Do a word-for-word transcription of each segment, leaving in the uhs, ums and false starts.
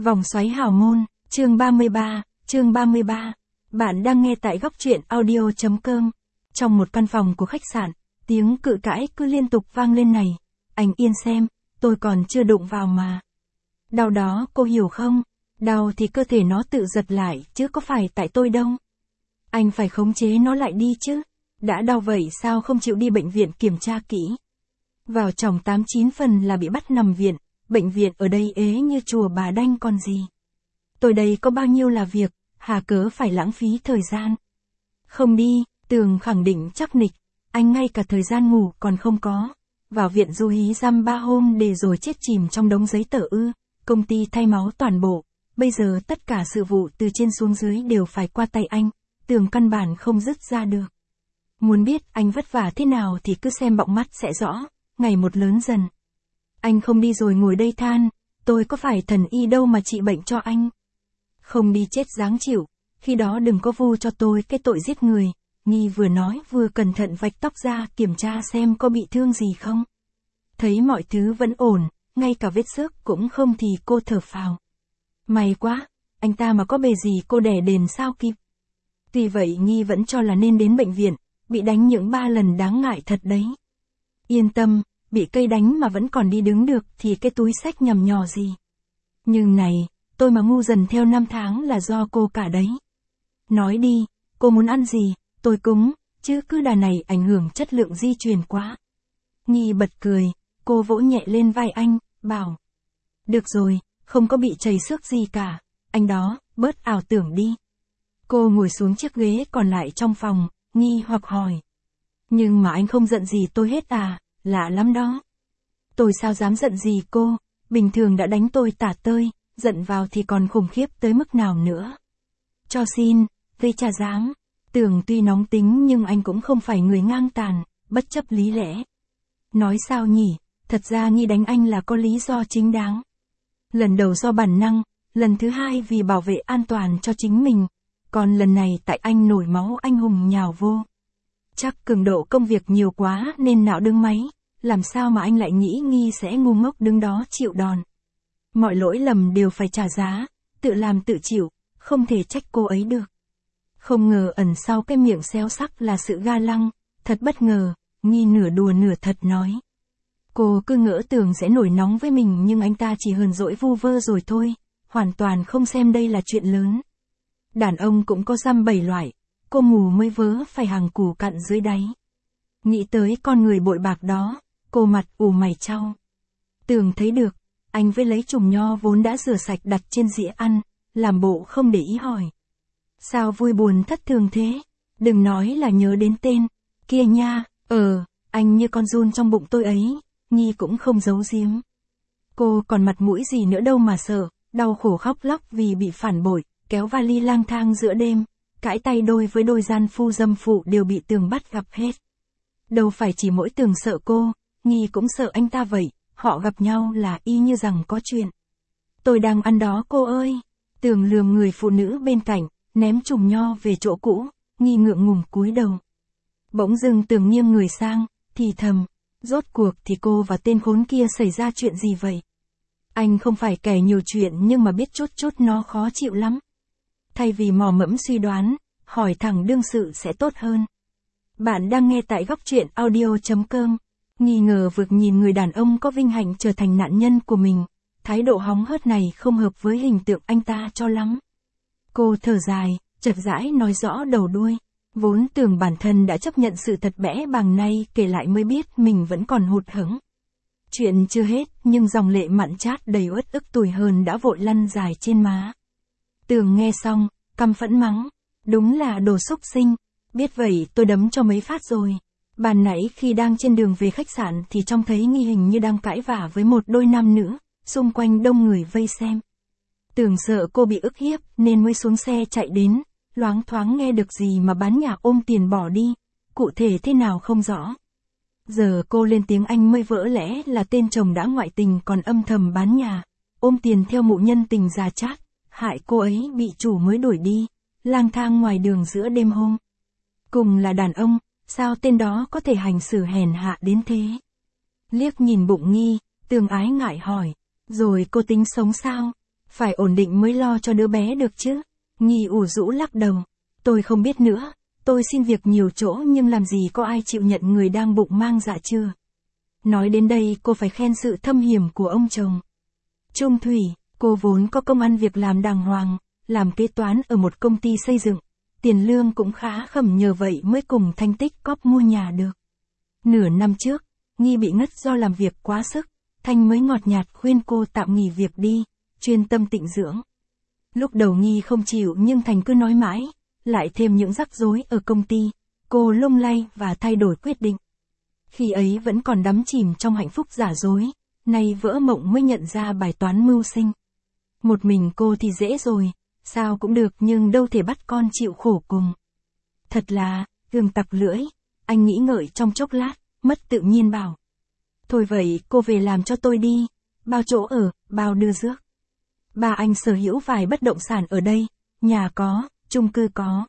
Vòng xoáy hào môn, chương ba mươi ba, chương ba mươi ba. Bạn đang nghe tại góc truyện audio.com. Trong một căn phòng của khách sạn, tiếng cự cãi cứ liên tục vang lên này. Anh yên xem, tôi còn chưa đụng vào mà. Đau đó cô hiểu không? Đau thì cơ thể nó tự giật lại, chứ có phải tại tôi đâu. Anh phải khống chế nó lại đi chứ. Đã đau vậy sao không chịu đi bệnh viện kiểm tra kỹ. Vào chồng tám chín phần là bị bắt nằm viện. Bệnh viện ở đây ế như chùa Bà Đanh còn gì. Tôi đây có bao nhiêu là việc, hà cớ phải lãng phí thời gian. Không đi, Tường khẳng định chắc nịch, anh ngay cả thời gian ngủ còn không có. Vào viện du hí dăm ba hôm để rồi chết chìm trong đống giấy tờ ư, công ty thay máu toàn bộ, bây giờ tất cả sự vụ từ trên xuống dưới đều phải qua tay anh, Tường căn bản không dứt ra được. Muốn biết anh vất vả thế nào thì cứ xem bọng mắt sẽ rõ, ngày một lớn dần. Anh không đi rồi ngồi đây than, tôi có phải thần y đâu mà trị bệnh cho anh. Không đi chết dáng chịu, khi đó đừng có vu cho tôi cái tội giết người. Nghi vừa nói vừa cẩn thận vạch tóc ra kiểm tra xem có bị thương gì không. Thấy mọi thứ vẫn ổn, ngay cả vết xước cũng không thì cô thở phào. May quá, anh ta mà có bề gì cô đẻ đền sao kịp. Tuy vậy Nghi vẫn cho là nên đến bệnh viện, bị đánh những ba lần đáng ngại thật đấy. Yên tâm. Bị cây đánh mà vẫn còn đi đứng được thì cái túi xách nhằm nhò gì. Nhưng này, tôi mà ngu dần theo năm tháng là do cô cả đấy. Nói đi, cô muốn ăn gì, tôi cúng, chứ cứ đà này ảnh hưởng chất lượng di truyền quá. Nghi bật cười, cô vỗ nhẹ lên vai anh, bảo. Được rồi, không có bị chảy xước gì cả, anh đó, bớt ảo tưởng đi. Cô ngồi xuống chiếc ghế còn lại trong phòng, Nghi hoặc hỏi. Nhưng mà anh không giận gì tôi hết à? Lạ lắm đó. Tôi sao dám giận gì cô, bình thường đã đánh tôi tả tơi, giận vào thì còn khủng khiếp tới mức nào nữa. Cho xin, gây chả dám. Tường tuy nóng tính nhưng anh cũng không phải người ngang tàn, bất chấp lý lẽ. Nói sao nhỉ, thật ra Nghi đánh anh là có lý do chính đáng. Lần đầu do bản năng, lần thứ hai vì bảo vệ an toàn cho chính mình, còn lần này tại anh nổi máu anh hùng nhào vô. Chắc cường độ công việc nhiều quá nên não đứng máy, làm sao mà anh lại nghĩ Nghi sẽ ngu ngốc đứng đó chịu đòn. Mọi lỗi lầm đều phải trả giá, tự làm tự chịu, không thể trách cô ấy được. Không ngờ ẩn sau cái miệng xéo sắc là sự ga lăng, thật bất ngờ, Nghi nửa đùa nửa thật nói. Cô cứ ngỡ Tường sẽ nổi nóng với mình nhưng anh ta chỉ hờn dỗi vu vơ rồi thôi, hoàn toàn không xem đây là chuyện lớn. Đàn ông cũng có dăm bảy loại. Cô mù mới vớ phải hàng củ cặn dưới đáy. Nghĩ tới con người bội bạc đó, cô mặt ủ mày chau. Tường thấy được, anh với lấy chùm nho vốn đã rửa sạch đặt trên dĩa ăn, làm bộ không để ý hỏi. Sao vui buồn thất thường thế? Đừng nói là nhớ đến tên, kia nha, ờ, anh như con giun trong bụng tôi ấy, Nghi cũng không giấu giếm. Cô còn mặt mũi gì nữa đâu mà sợ, đau khổ khóc lóc vì bị phản bội, kéo vali lang thang giữa đêm. Cãi tay đôi với đôi gian phu dâm phụ đều bị Tường bắt gặp hết. Đâu phải chỉ mỗi Tường sợ cô, Nghi cũng sợ anh ta vậy, họ gặp nhau là y như rằng có chuyện. Tôi đang ăn đó cô ơi. Tường lườm người phụ nữ bên cạnh, ném chùm nho về chỗ cũ, Nghi ngượng ngùng cúi đầu. Bỗng dưng Tường nghiêng người sang, thì thầm, rốt cuộc thì cô và tên khốn kia xảy ra chuyện gì vậy? Anh không phải kẻ nhiều chuyện nhưng mà biết chút chút nó khó chịu lắm. Thay vì mò mẫm suy đoán, hỏi thẳng đương sự sẽ tốt hơn. Bạn đang nghe tại góc truyện audio.com. Nghi ngờ vực nhìn người đàn ông có vinh hạnh trở thành nạn nhân của mình. Thái độ hóng hớt này không hợp với hình tượng anh ta cho lắm. Cô thở dài, chật rãi nói rõ đầu đuôi. Vốn Tưởng bản thân đã chấp nhận sự thật bẽ bàng nay kể lại mới biết mình vẫn còn hụt hẫng. Chuyện chưa hết nhưng dòng lệ mặn chát đầy uất ức tủi hờn đã vội lăn dài trên má. Tường nghe xong, căm phẫn mắng. Đúng là đồ xúc sinh. Biết vậy tôi đấm cho mấy phát rồi. Bàn nãy khi đang trên đường về khách sạn thì trông thấy Nghi hình như đang cãi vã với một đôi nam nữ, xung quanh đông người vây xem. Tường sợ cô bị ức hiếp nên mới xuống xe chạy đến, loáng thoáng nghe được gì mà bán nhà ôm tiền bỏ đi, cụ thể thế nào không rõ. Giờ cô lên tiếng Anh mới vỡ lẽ là tên chồng đã ngoại tình còn âm thầm bán nhà, ôm tiền theo mụ nhân tình già chát. Hại cô ấy bị chủ mới đuổi đi, lang thang ngoài đường giữa đêm hôm. Cùng là đàn ông, sao tên đó có thể hành xử hèn hạ đến thế? Liếc nhìn bụng Nghi, Tường ái ngại hỏi, rồi cô tính sống sao? Phải ổn định mới lo cho đứa bé được chứ. Nghi ủ rũ lắc đầu. Tôi không biết nữa, tôi xin việc nhiều chỗ nhưng làm gì có ai chịu nhận người đang bụng mang dạ chưa. Nói đến đây cô phải khen sự thâm hiểm của ông chồng. Trung thủy, cô vốn có công ăn việc làm đàng hoàng, làm kế toán ở một công ty xây dựng. Tiền lương cũng khá khẩm, nhờ vậy mới cùng Thanh tích cóp mua nhà được. Nửa năm trước, Nghi bị ngất do làm việc quá sức, Thanh mới ngọt nhạt khuyên cô tạm nghỉ việc đi, chuyên tâm tịnh dưỡng. Lúc đầu Nghi không chịu nhưng Thành cứ nói mãi, lại thêm những rắc rối ở công ty, cô lung lay và thay đổi quyết định. Khi ấy vẫn còn đắm chìm trong hạnh phúc giả dối, nay vỡ mộng mới nhận ra bài toán mưu sinh. Một mình cô thì dễ rồi, sao cũng được nhưng đâu thể bắt con chịu khổ cùng. Thật là, gừng tặc lưỡi, anh nghĩ ngợi trong chốc lát, mất tự nhiên bảo. Thôi vậy cô về làm cho tôi đi, bao chỗ ở, bao đưa rước. Ba anh sở hữu vài bất động sản ở đây, nhà có, chung cư có.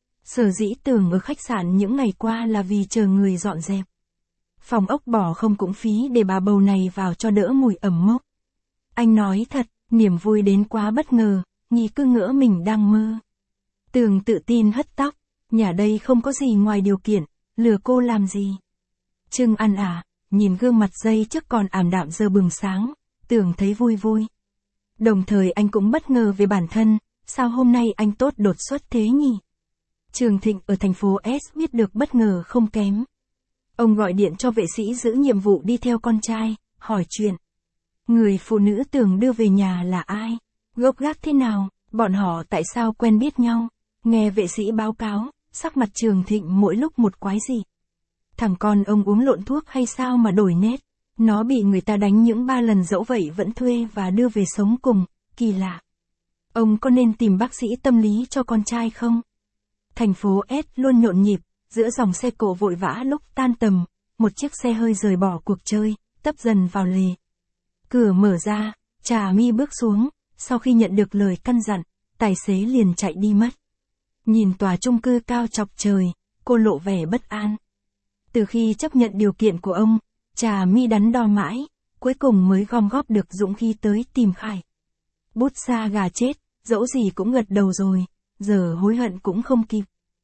Sở dĩ tưởng ở khách sạn những ngày qua là vì chờ người dọn dẹp. Phòng ốc bỏ không cũng phí để bà bầu này vào cho đỡ mùi ẩm mốc. Anh nói thật, niềm vui đến quá bất ngờ, Nghi cứ ngỡ mình đang mơ. Tường tự tin hất tóc, nhà đây không có gì ngoài điều kiện, lừa cô làm gì. Trưng ăn à, nhìn gương mặt dây trước còn ảm đạm giờ bừng sáng, Tường thấy vui vui. Đồng thời anh cũng bất ngờ về bản thân, sao hôm nay anh tốt đột xuất thế nhỉ? Trường Thịnh ở thành phố S biết được bất ngờ không kém. Ông gọi điện cho vệ sĩ giữ nhiệm vụ đi theo con trai, hỏi chuyện. Người phụ nữ Tường đưa về nhà là ai? Gốc gác thế nào? Bọn họ tại sao quen biết nhau? Nghe vệ sĩ báo cáo, sắc mặt Trường Thịnh mỗi lúc một quái gì. Thằng con ông uống lộn thuốc hay sao mà đổi nét? Nó bị người ta đánh những ba lần dẫu vậy vẫn thuê và đưa về sống cùng, kỳ lạ. Ông có nên tìm bác sĩ tâm lý cho con trai không? Thành phố S luôn nhộn nhịp, giữa dòng xe cộ vội vã lúc tan tầm, một chiếc xe hơi rời bỏ cuộc chơi, tấp dần vào lề. Cửa mở ra, Trà My bước xuống, sau khi nhận được lời căn dặn, tài xế liền chạy đi mất. Nhìn tòa chung cư cao chọc trời, cô lộ vẻ bất an. Từ khi chấp nhận điều kiện của ông, Trà My đắn đo mãi, cuối cùng mới gom góp được dũng khí tới tìm Khải. Bút sa gà chết, dẫu gì cũng gật đầu rồi, giờ hối hận cũng không kịp.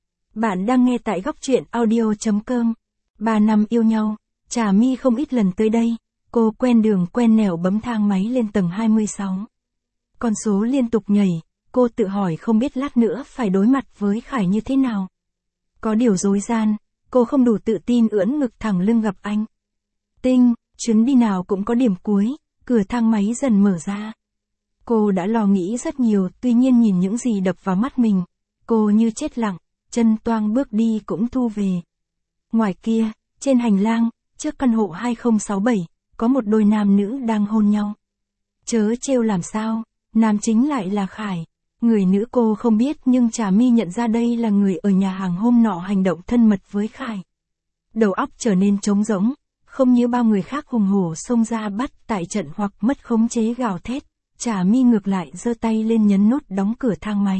Bạn đang nghe tại góc truyện audio chấm com. Ba năm yêu nhau, Trà My không ít lần tới đây, cô quen đường quen nẻo bấm thang máy lên tầng hai mươi sáu. Con số liên tục nhảy, cô tự hỏi không biết lát nữa phải đối mặt với Khải như thế nào. Có điều rối ran, cô không đủ tự tin ưỡn ngực thẳng lưng gặp anh. Tinh, chuyến đi nào cũng có điểm cuối, cửa thang máy dần mở ra. Cô đã lo nghĩ rất nhiều, tuy nhiên nhìn những gì đập vào mắt mình, cô như chết lặng, chân toang bước đi cũng thu về. Ngoài kia, trên hành lang, trước căn hộ hai không sáu bảy, có một đôi nam nữ đang hôn nhau. Chớ trêu làm sao, nam chính lại là Khải. Người nữ cô không biết nhưng Trà My nhận ra đây là người ở nhà hàng hôm nọ hành động thân mật với Khải. Đầu óc trở nên trống rỗng, không như bao người khác hùng hổ xông ra bắt tại trận hoặc mất khống chế gào thét. Trà My ngược lại giơ tay lên nhấn nút đóng cửa thang máy.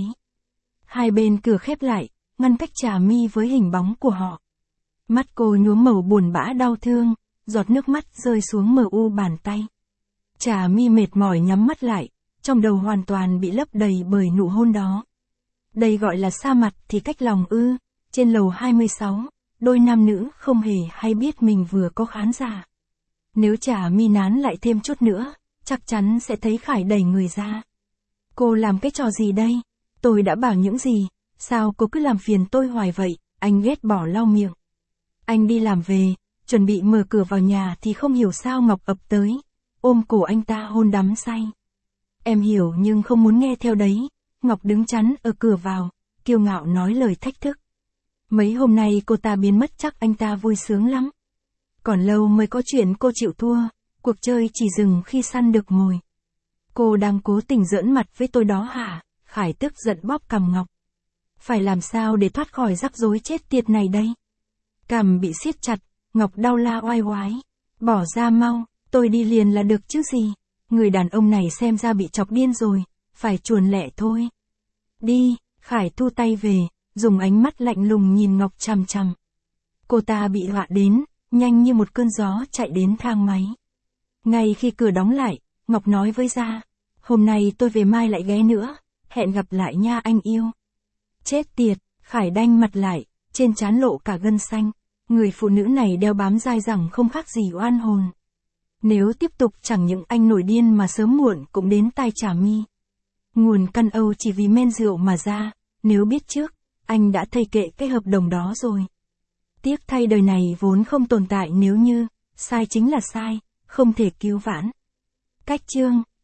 Hai bên cửa khép lại, ngăn cách Trà My với hình bóng của họ. Mắt cô nhuốm màu buồn bã đau thương, giọt nước mắt rơi xuống mờ u bàn tay. Trà My mệt mỏi nhắm mắt lại, trong đầu hoàn toàn bị lấp đầy bởi nụ hôn đó. Đây gọi là xa mặt thì cách lòng ư. Trên lầu hai mươi sáu, đôi nam nữ không hề hay biết mình vừa có khán giả. Nếu Trà My nán lại thêm chút nữa, chắc chắn sẽ thấy Khải đẩy người ra. Cô làm cái trò gì đây? Tôi đã bảo những gì? Sao cô cứ làm phiền tôi hoài vậy? Anh ghét bỏ lau miệng. Anh đi làm về, chuẩn bị mở cửa vào nhà thì không hiểu sao Ngọc ập tới, ôm cổ anh ta hôn đắm say. Em hiểu nhưng không muốn nghe theo đấy. Ngọc đứng chắn ở cửa vào, kiêu ngạo nói lời thách thức. Mấy hôm nay cô ta biến mất chắc anh ta vui sướng lắm. Còn lâu mới có chuyện cô chịu thua, cuộc chơi chỉ dừng khi săn được mồi. Cô đang cố tình giỡn mặt với tôi đó hả? Khải tức giận bóp cằm Ngọc. Phải làm sao để thoát khỏi rắc rối chết tiệt này đây? Cằm bị siết chặt, Ngọc đau la oai oái. Bỏ ra mau, tôi đi liền là được chứ gì. Người đàn ông này xem ra bị chọc điên rồi, phải chuồn lẹ thôi. Đi, Khải thu tay về, dùng ánh mắt lạnh lùng nhìn Ngọc chằm chằm. Cô ta bị họa đến, nhanh như một cơn gió chạy đến thang máy. Ngay khi cửa đóng lại, Ngọc nói với Gia, Hôm nay tôi về mai lại ghé nữa, hẹn gặp lại nha anh yêu. Chết tiệt, Khải đanh mặt lại, trên trán lộ cả gân xanh. Người phụ nữ này đeo bám dai dẳng không khác gì oan hồn. Nếu tiếp tục chẳng những anh nổi điên mà sớm muộn cũng đến tai Trà My. Nguồn căn Âu chỉ vì men rượu mà ra, nếu biết trước, anh đã thây kệ cái hợp đồng đó rồi. Tiếc thay đời này vốn không tồn tại nếu như, sai chính là sai, không thể cứu vãn. Cách chương